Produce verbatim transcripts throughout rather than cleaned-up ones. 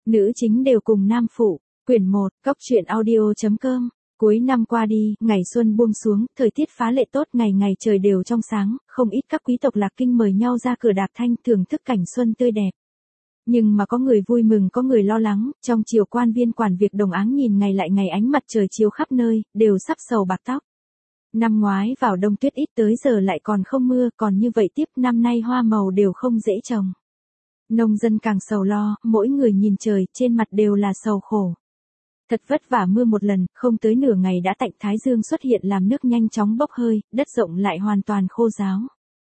Nữ chính đều cùng nam phụ. Quyển một, Cóc truyện audio.com. Cuối năm qua đi, ngày xuân buông xuống, thời tiết phá lệ tốt, ngày ngày trời đều trong sáng, không ít các quý tộc Lạc Kinh mời nhau ra cửa đạp thanh thưởng thức cảnh xuân tươi đẹp. Nhưng mà có người vui mừng có người lo lắng, trong triều quan viên quản việc đồng áng nhìn ngày lại ngày ánh mặt trời chiếu khắp nơi, đều sắp sầu bạc tóc. Năm ngoái vào đông tuyết ít tới giờ lại còn không mưa, còn như vậy tiếp năm nay hoa màu đều không dễ trồng. Nông dân càng sầu lo, mỗi người nhìn trời, trên mặt đều là sầu khổ. Thật vất vả mưa một lần, không tới nửa ngày đã tạnh thái dương xuất hiện làm nước nhanh chóng bốc hơi, đất rộng lại hoàn toàn khô ráo.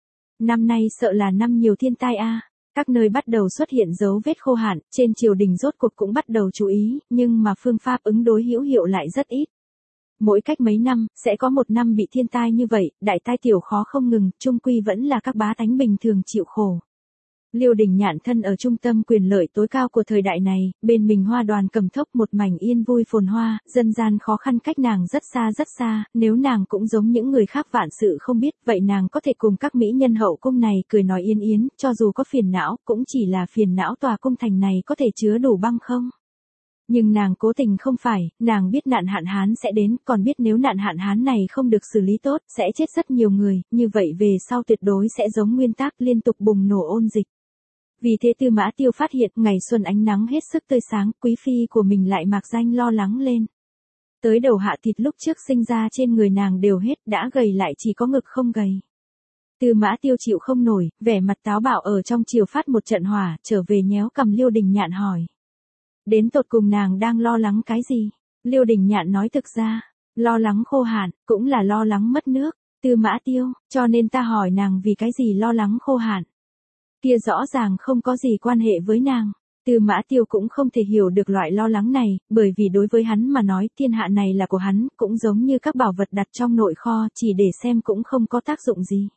Năm nay sợ là năm nhiều thiên tai a. Các nơi bắt đầu xuất hiện dấu vết khô hạn, trên triều đình rốt cuộc cũng bắt đầu chú ý, nhưng mà phương pháp ứng đối hữu hiệu lại rất ít. Mỗi cách mấy năm, sẽ có một năm bị thiên tai như vậy, đại tai tiểu khó không ngừng, chung quy vẫn là các bá tánh bình thường chịu khổ. Liêu Đình Nhạn thân ở trung tâm quyền lợi tối cao của thời đại này, bên mình hoa đoàn cầm thốc một mảnh yên vui phồn hoa, dân gian khó khăn cách nàng rất xa rất xa, nếu nàng cũng giống những người khác vạn sự không biết, vậy nàng có thể cùng các mỹ nhân hậu cung này cười nói yên yến, cho dù có phiền não, cũng chỉ là phiền não tòa cung thành này có thể chứa đủ băng không. Nhưng nàng cố tình không phải, nàng biết nạn hạn hán sẽ đến, còn biết nếu nạn hạn hán này không được xử lý tốt, sẽ chết rất nhiều người, như vậy về sau tuyệt đối sẽ giống nguyên tắc liên tục bùng nổ ôn dịch. Vì thế Tư Mã Tiêu phát hiện ngày xuân ánh nắng hết sức tươi sáng, quý phi của mình lại mạc danh lo lắng lên. Tới đầu hạ thịt lúc trước sinh ra trên người nàng đều hết, đã gầy lại chỉ có ngực không gầy. Tư Mã Tiêu chịu không nổi, vẻ mặt táo bạo ở trong triều phát một trận hỏa, trở về nhéo cầm Liêu Đình Nhạn hỏi. Đến tột cùng nàng đang lo lắng cái gì? Liêu Đình Nhạn nói thực ra, lo lắng khô hạn, cũng là lo lắng mất nước. Tư Mã Tiêu, cho nên ta hỏi nàng vì cái gì lo lắng khô hạn. Kia rõ ràng không có gì quan hệ với nàng. Tư Mã Tiêu cũng không thể hiểu được loại lo lắng này, bởi vì đối với hắn mà nói thiên hạ này là của hắn, cũng giống như các bảo vật đặt trong nội kho, chỉ để xem cũng không có tác dụng gì.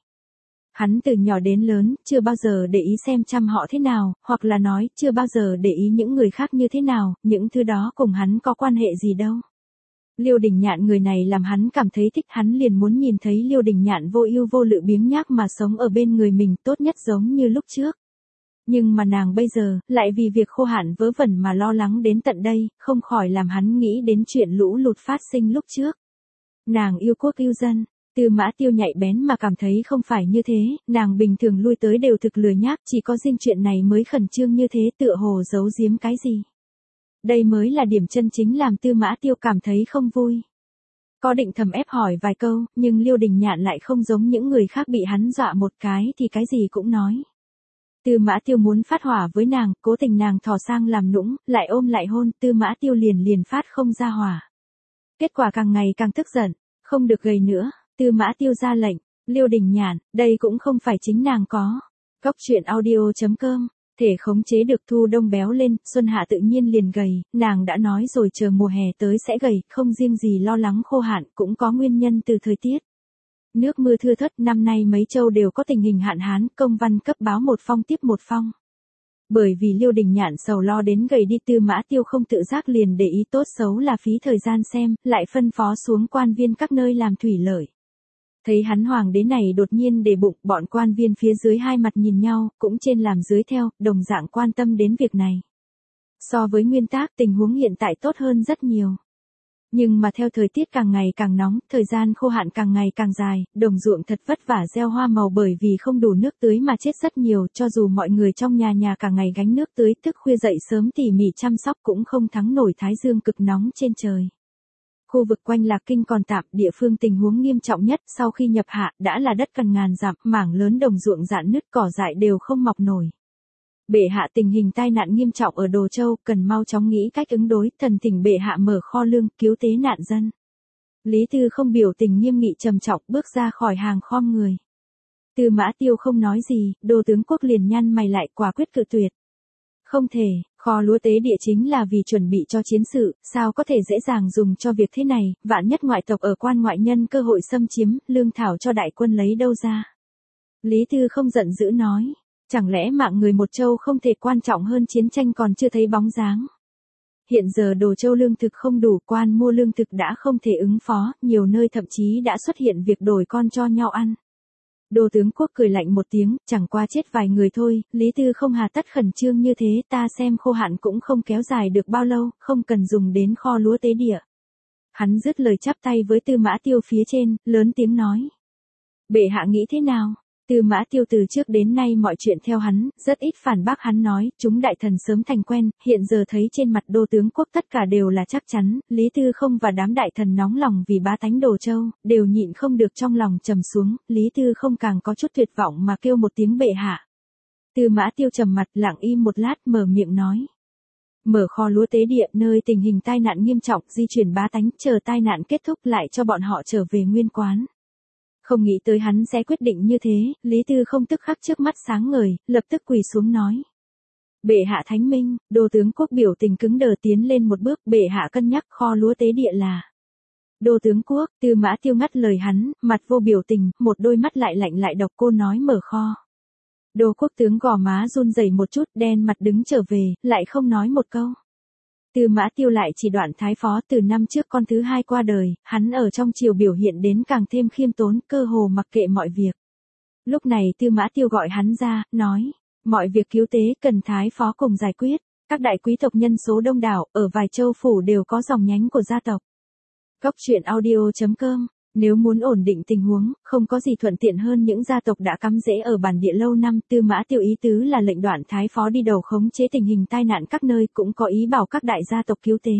Hắn từ nhỏ đến lớn, chưa bao giờ để ý xem chăm họ thế nào, hoặc là nói, chưa bao giờ để ý những người khác như thế nào, những thứ đó cùng hắn có quan hệ gì đâu. Liêu Đình Nhạn người này làm hắn cảm thấy thích, hắn liền muốn nhìn thấy Liêu Đình Nhạn vô ưu vô lự biếng nhác mà sống ở bên người mình, tốt nhất giống như lúc trước. Nhưng mà nàng bây giờ, lại vì việc khô hạn vớ vẩn mà lo lắng đến tận đây, không khỏi làm hắn nghĩ đến chuyện lũ lụt phát sinh lúc trước. Nàng yêu quốc yêu dân. Tư Mã Tiêu nhạy bén mà cảm thấy không phải như thế, nàng bình thường lui tới đều thực lười nhác, chỉ có riêng chuyện này mới khẩn trương như thế, tựa hồ giấu giếm cái gì. Đây mới là điểm chân chính làm Tư Mã Tiêu cảm thấy không vui. Có định thầm ép hỏi vài câu, nhưng Liêu Đình Nhạn lại không giống những người khác bị hắn dọa một cái thì cái gì cũng nói. Tư Mã Tiêu muốn phát hỏa với nàng, cố tình nàng thò sang làm nũng, lại ôm lại hôn, Tư Mã Tiêu liền liền phát không ra hỏa. Kết quả càng ngày càng tức giận, không được gầy nữa. Tư Mã Tiêu ra lệnh, Liêu Đình Nhạn, đây cũng không phải chính nàng có. Cóc truyện audio.com, thể khống chế được thu đông béo lên, xuân hạ tự nhiên liền gầy, nàng đã nói rồi chờ mùa hè tới sẽ gầy, không riêng gì lo lắng khô hạn, cũng có nguyên nhân từ thời tiết. Nước mưa thưa thớt, năm nay mấy châu đều có tình hình hạn hán, công văn cấp báo một phong tiếp một phong. Bởi vì Liêu Đình Nhạn sầu lo đến gầy đi, Tư Mã Tiêu không tự giác liền để ý tốt xấu là phí thời gian xem, lại phân phó xuống quan viên các nơi làm thủy lợi. Thấy hắn hoàng đế này đột nhiên để bụng, bọn quan viên phía dưới hai mặt nhìn nhau, cũng trên làm dưới theo, đồng dạng quan tâm đến việc này. So với nguyên tắc tình huống hiện tại tốt hơn rất nhiều. Nhưng mà theo thời tiết càng ngày càng nóng, thời gian khô hạn càng ngày càng dài, đồng ruộng thật vất vả gieo hoa màu bởi vì không đủ nước tưới mà chết rất nhiều, cho dù mọi người trong nhà nhà cả ngày gánh nước tưới, thức khuya dậy sớm tỉ mỉ chăm sóc cũng không thắng nổi thái dương cực nóng trên trời. Khu vực quanh Lạc Kinh còn tạm, địa phương tình huống nghiêm trọng nhất sau khi nhập hạ đã là đất cằn ngàn dặm, mảng lớn đồng ruộng rạn nứt, cỏ dại đều không mọc nổi. Bệ hạ tình hình tai nạn nghiêm trọng ở Đồ Châu, cần mau chóng nghĩ cách ứng đối, thần thỉnh bệ hạ mở kho lương, cứu tế nạn dân. Lý Tư không biểu tình nghiêm nghị trầm trọng, bước ra khỏi hàng khom người. Tư Mã Tiêu không nói gì, Đô tướng quốc liền nhăn mày lại, quả quyết cự tuyệt. Không thể, kho lúa tế địa chính là vì chuẩn bị cho chiến sự, sao có thể dễ dàng dùng cho việc thế này, vạn nhất ngoại tộc ở quan ngoại nhân cơ hội xâm chiếm, lương thảo cho đại quân lấy đâu ra. Lý Tư không giận dữ nói, chẳng lẽ mạng người một châu không thể quan trọng hơn chiến tranh còn chưa thấy bóng dáng. Hiện giờ Đồ Châu lương thực không đủ, quan mua lương thực đã không thể ứng phó, nhiều nơi thậm chí đã xuất hiện việc đổi con cho nhau ăn. Đô tướng quốc cười lạnh một tiếng, chẳng qua chết vài người thôi, Lý Tư không hà tất khẩn trương như thế, ta xem khô hạn cũng không kéo dài được bao lâu, không cần dùng đến kho lúa tế địa. Hắn dứt lời chắp tay với Tư Mã Tiêu phía trên, lớn tiếng nói. Bệ hạ nghĩ thế nào? Tư Mã Tiêu từ trước đến nay mọi chuyện theo hắn, rất ít phản bác. Hắn nói, chúng đại thần sớm thành quen, hiện giờ thấy trên mặt đô tướng quốc tất cả đều là chắc chắn, Lý Tư không và đám đại thần nóng lòng vì bá tánh Đồ Châu, đều nhịn không được trong lòng trầm xuống, Lý Tư không càng có chút tuyệt vọng mà kêu một tiếng bệ hạ. Tư Mã Tiêu trầm mặt lặng im một lát mở miệng nói. Mở kho lúa tế địa nơi tình hình tai nạn nghiêm trọng, di chuyển bá tánh, chờ tai nạn kết thúc lại cho bọn họ trở về nguyên quán. Không nghĩ tới hắn sẽ quyết định như thế, Lý Tư không tức khắc trước mắt sáng ngời, lập tức quỳ xuống nói. Bệ hạ thánh minh, đô tướng quốc biểu tình cứng đờ tiến lên một bước, bệ hạ cân nhắc kho lúa tế địa là. Đô tướng quốc, Tư Mã Tiêu ngắt lời hắn, mặt vô biểu tình, một đôi mắt lại lạnh lại độc. Cô nói mở kho. Đô quốc tướng gò má run rẩy một chút, đen mặt đứng trở về, lại không nói một câu. Tư Mã Tiêu lại chỉ Đoạn Thái Phó từ năm trước con thứ hai qua đời, hắn ở trong triều biểu hiện đến càng thêm khiêm tốn, cơ hồ mặc kệ mọi việc. Lúc này Tư Mã Tiêu gọi hắn ra, nói, mọi việc cứu tế cần Thái Phó cùng giải quyết, các đại quý tộc nhân số đông đảo, ở vài châu phủ đều có dòng nhánh của gia tộc. Góc truyện audio chấm com. Nếu muốn ổn định tình huống, không có gì thuận tiện hơn những gia tộc đã cắm rễ ở bản địa lâu năm. Tư Mã Tiêu ý tứ là lệnh Đoạn Thái Phó đi đầu khống chế tình hình tai nạn các nơi, cũng có ý bảo các đại gia tộc cứu tế.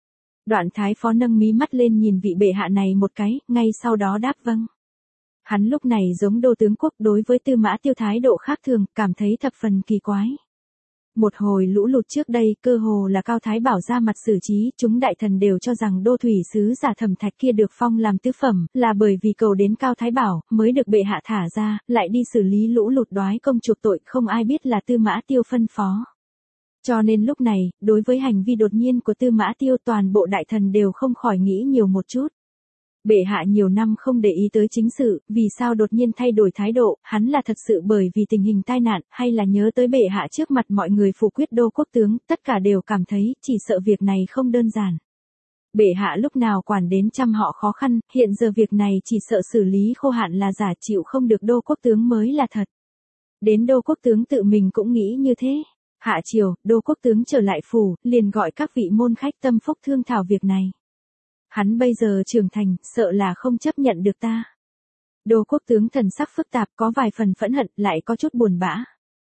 Đoạn Thái Phó nâng mí mắt lên nhìn vị bệ hạ này một cái, ngay sau đó đáp vâng. Hắn lúc này giống đô tướng quốc, đối với Tư Mã Tiêu thái độ khác thường, cảm thấy thập phần kỳ quái. Một hồi lũ lụt trước đây, cơ hồ là Cao Thái Bảo ra mặt xử trí, chúng đại thần đều cho rằng đô thủy sứ giả Thẩm Thạch kia được phong làm tứ phẩm, là bởi vì cầu đến Cao Thái Bảo, mới được bệ hạ thả ra, lại đi xử lý lũ lụt đoái công chuộc tội, không ai biết là Tư Mã Tiêu phân phó. Cho nên lúc này, đối với hành vi đột nhiên của Tư Mã Tiêu, toàn bộ đại thần đều không khỏi nghĩ nhiều một chút. Bệ hạ nhiều năm không để ý tới chính sự, vì sao đột nhiên thay đổi thái độ, hắn là thật sự bởi vì tình hình tai nạn, hay là nhớ tới bệ hạ trước mặt mọi người phủ quyết đô quốc tướng, tất cả đều cảm thấy, chỉ sợ việc này không đơn giản. Bệ hạ lúc nào quản đến trăm họ khó khăn, hiện giờ việc này chỉ sợ xử lý khô hạn là giả, chịu không được đô quốc tướng mới là thật. Đến đô quốc tướng tự mình cũng nghĩ như thế. Hạ triều, đô quốc tướng trở lại phủ, liền gọi các vị môn khách tâm phúc thương thảo việc này. Hắn bây giờ trưởng thành, sợ là không chấp nhận được ta. Đô quốc tướng thần sắc phức tạp, có vài phần phẫn hận, lại có chút buồn bã.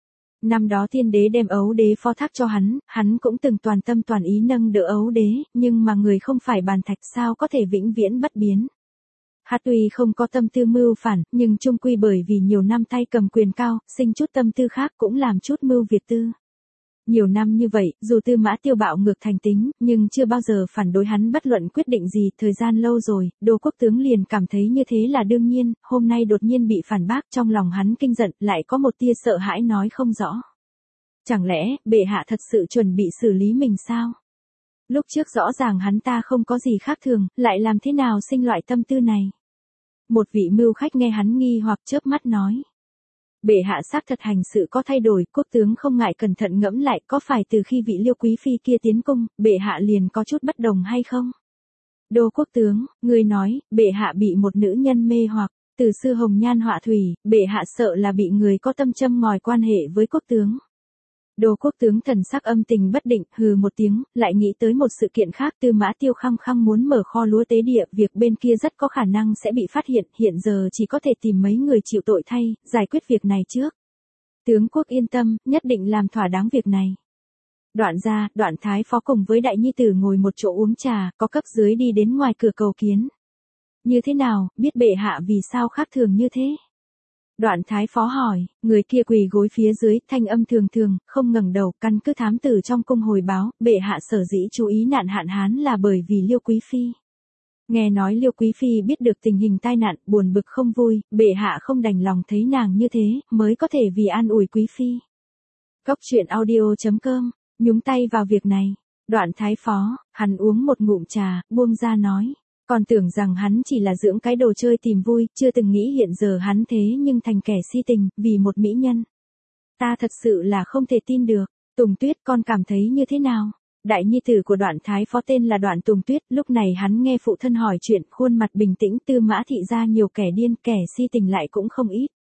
Năm đó thiên đế đem ấu đế phó thác cho hắn, hắn cũng từng toàn tâm toàn ý nâng đỡ ấu đế, nhưng mà người không phải bàn thạch sao có thể vĩnh viễn bất biến. Hắn tuy không có tâm tư mưu phản, nhưng chung quy bởi vì nhiều năm tay cầm quyền cao, sinh chút tâm tư khác cũng làm chút mưu việt tư. Nhiều năm như vậy, dù Tư Mã Tiêu bạo ngược thành tính, nhưng chưa bao giờ phản đối hắn bất luận quyết định gì. Thời gian lâu rồi, đô quốc tướng liền cảm thấy như thế là đương nhiên, hôm nay đột nhiên bị phản bác, trong lòng hắn kinh giận, lại có một tia sợ hãi nói không rõ. Chẳng lẽ, bệ hạ thật sự chuẩn bị xử lý mình sao? Lúc trước rõ ràng hắn ta không có gì khác thường, lại làm thế nào sinh loại tâm tư này? Một vị mưu khách nghe hắn nghi hoặc chớp mắt nói. Bệ hạ xác thật hành sự có thay đổi, quốc tướng không ngại cẩn thận ngẫm lại, có phải từ khi vị Liêu quý phi kia tiến cung, bệ hạ liền có chút bất đồng hay không? Đô quốc tướng, người nói, bệ hạ bị một nữ nhân mê hoặc, từ xưa hồng nhan họa thủy, bệ hạ sợ là bị người có tâm châm ngòi quan hệ với quốc tướng. Đô quốc tướng thần sắc âm tình bất định, hừ một tiếng, lại nghĩ tới một sự kiện khác. Tư Mã Tiêu khăng khăng muốn mở kho lúa tế địa, việc bên kia rất có khả năng sẽ bị phát hiện, hiện giờ chỉ có thể tìm mấy người chịu tội thay, giải quyết việc này trước. Tướng quốc yên tâm, nhất định làm thỏa đáng việc này. Đoạn ra, Đoạn Thái Phó cùng với đại nhi tử ngồi một chỗ uống trà, có cấp dưới đi đến ngoài cửa cầu kiến. Như thế nào, biết bệ hạ vì sao khác thường như thế? Đoạn Thái Phó hỏi, người kia quỳ gối phía dưới, thanh âm thường thường, không ngẩng đầu, căn cứ thám tử trong cung hồi báo, bệ hạ sở dĩ chú ý nạn hạn hán là bởi vì Liêu quý phi. Nghe nói Liêu quý phi biết được tình hình tai nạn, buồn bực không vui, bệ hạ không đành lòng thấy nàng như thế, mới có thể vì an ủi quý phi. Góc truyện audio chấm com, nhúng tay vào việc này. Đoạn Thái Phó, hắn uống một ngụm trà, buông ra nói. Còn tưởng rằng hắn chỉ là dưỡng cái đồ chơi tìm vui, chưa từng nghĩ hiện giờ hắn thế nhưng thành kẻ si tình, vì một mỹ nhân. Ta thật sự là không thể tin được. Tùng Tuyết, con cảm thấy như thế nào? Đại nhi tử của Đoạn Thái Phó tên là Đoạn Tùng Tuyết, lúc này hắn nghe phụ thân hỏi chuyện, khuôn mặt bình tĩnh. Tư Mã thị gia nhiều kẻ điên, kẻ si tình lại cũng không ít.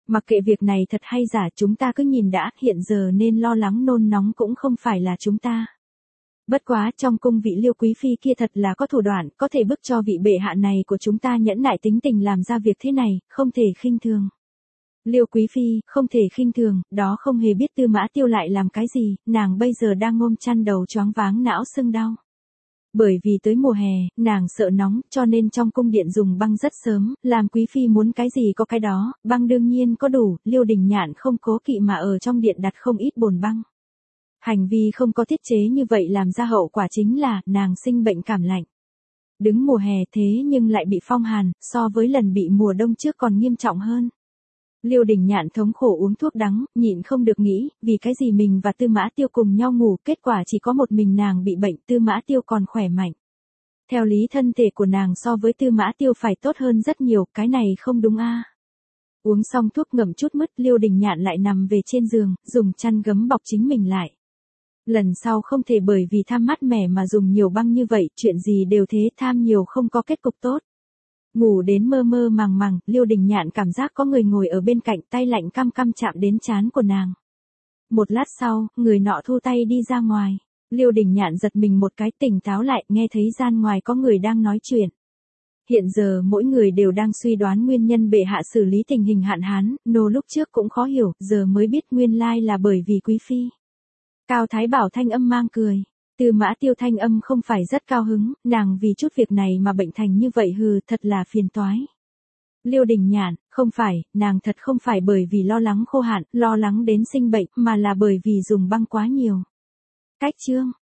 Mặc kệ việc này thật hay giả chúng ta cứ nhìn đã, hiện giờ nên lo lắng nôn nóng cũng không phải là chúng ta. Bất quá trong cung vị Liêu quý phi kia thật là có thủ đoạn, có thể bức cho vị bệ hạ này của chúng ta nhẫn nại tính tình làm ra việc thế này, không thể khinh thường. Liêu quý phi, không thể khinh thường, đó không hề biết Tư Mã Tiêu lại làm cái gì, nàng bây giờ đang ôm chăn đầu choáng váng não sưng đau. Bởi vì tới mùa hè, nàng sợ nóng, cho nên trong cung điện dùng băng rất sớm, làm quý phi muốn cái gì có cái đó, băng đương nhiên có đủ, Liêu Đình Nhạn không cố kỵ mà ở trong điện đặt không ít bồn băng. Hành vi không có tiết chế như vậy làm ra hậu quả chính là, nàng sinh bệnh cảm lạnh. Đứng mùa hè thế nhưng lại bị phong hàn, so với lần bị mùa đông trước còn nghiêm trọng hơn. Liêu Đình Nhạn thống khổ uống thuốc đắng, nhịn không được nghĩ, vì cái gì mình và Tư Mã Tiêu cùng nhau ngủ, kết quả chỉ có một mình nàng bị bệnh, Tư Mã Tiêu còn khỏe mạnh. Theo lý thân thể của nàng so với Tư Mã Tiêu phải tốt hơn rất nhiều, cái này không đúng a. Uống xong thuốc ngậm chút mứt, Liêu Đình Nhạn lại nằm về trên giường, dùng chăn gấm bọc chính mình lại. Lần sau không thể bởi vì tham mát mẻ mà dùng nhiều băng như vậy, chuyện gì đều thế, tham nhiều không có kết cục tốt. Ngủ đến mơ mơ màng màng, Liêu Đình Nhạn cảm giác có người ngồi ở bên cạnh, tay lạnh căm căm chạm đến trán của nàng. Một lát sau, người nọ thu tay đi ra ngoài. Liêu Đình Nhạn giật mình một cái, tỉnh táo lại, nghe thấy gian ngoài có người đang nói chuyện. Hiện giờ mỗi người đều đang suy đoán nguyên nhân bệ hạ xử lý tình hình hạn hán, nô lúc trước cũng khó hiểu, giờ mới biết nguyên lai là bởi vì quý phi. Cao Thái Bảo thanh âm mang cười. Tư Mã Tiêu thanh âm không phải rất cao hứng, nàng vì chút việc này mà bệnh thành như vậy hừ, thật là phiền toái. Liêu Đình Nhạn, không phải, nàng thật không phải bởi vì lo lắng khô hạn, lo lắng đến sinh bệnh, mà là bởi vì dùng băng quá nhiều. Cách chương